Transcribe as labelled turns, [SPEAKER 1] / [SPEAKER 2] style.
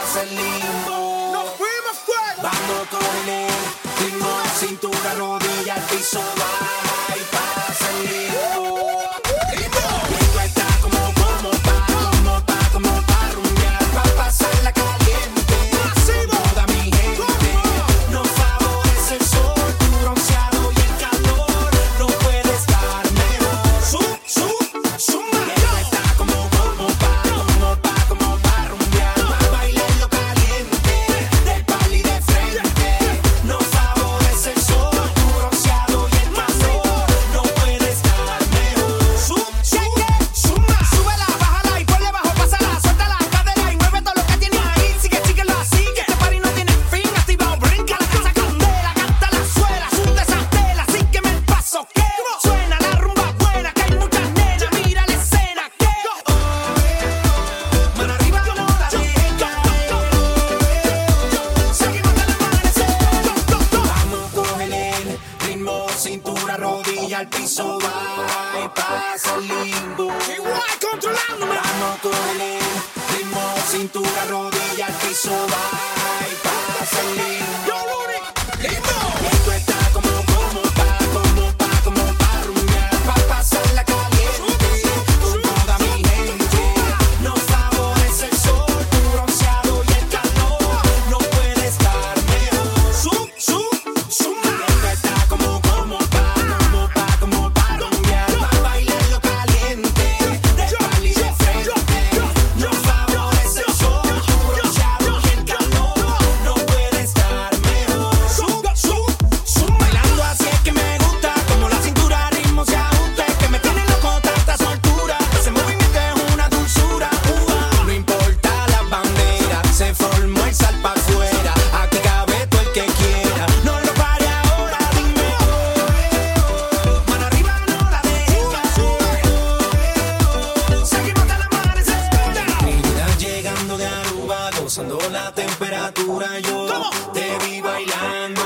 [SPEAKER 1] pasa el limbo.
[SPEAKER 2] Nos fuimos fuera.
[SPEAKER 1] Vamos con el ritmo, cintura, rodilla, al piso, baja y pasa el limbo. Esto está como pa' rumbear, pa' pasarla caliente. Toda mi gente, nos favorece el sol, tu bronceado y el calor. No puede estar mejor. Esto está como pa' rumbear, pa' bailarlo caliente, del pali de frente. Nos favorece el sol, tu bronceado y el calor. No puede estar mejor.
[SPEAKER 2] Súbela, bájala y ponle bajo, pásala, suelta la cadera y mueve todo lo que tienes ahí. Síguelo así, que este party no tiene fin. Activado, brinca la casa candela, canta la suela, sunde esa tela, sígueme el paso que suena la rumba buena, que hay muchas nenas, mira la escena que mano arriba no la dejes caer. Seguimos hasta el amanecer.
[SPEAKER 1] Vamos, cógele el ritmo, cintura, rodilla, al piso, va y pasa el limbo.
[SPEAKER 2] Igual controlándome.
[SPEAKER 1] Vamos, cógele el ritmo, cintura, rodilla, al piso, va y pasa el limbo. Esto está como pa' rumbear, pa' pasarla caliente. Con toda mi gente, nos favorece el sol, tu bronceado y el calor. No puede estar mejor. Esto está como pa' rumbear, pa' bailarlo caliente, del pali de frente. Nos favorece el sol, tu bronceado y el calor. No puede estar mejor. Bailando así es que me gusta, como la cintura ritmo se ajusta. Es que me tiene loco tanta soltura, ese movimiento es una dulzura. No importa las banderas, se formó el sal pa' afuera. Aquí cabe todo el que quiera, no lo pare ahora, dime mano arriba, no la dejes caer.
[SPEAKER 2] Seguimos hasta el amanecer.
[SPEAKER 1] Trinidad llegando de Aruba, gozando la temperatura. Yo te vi bailando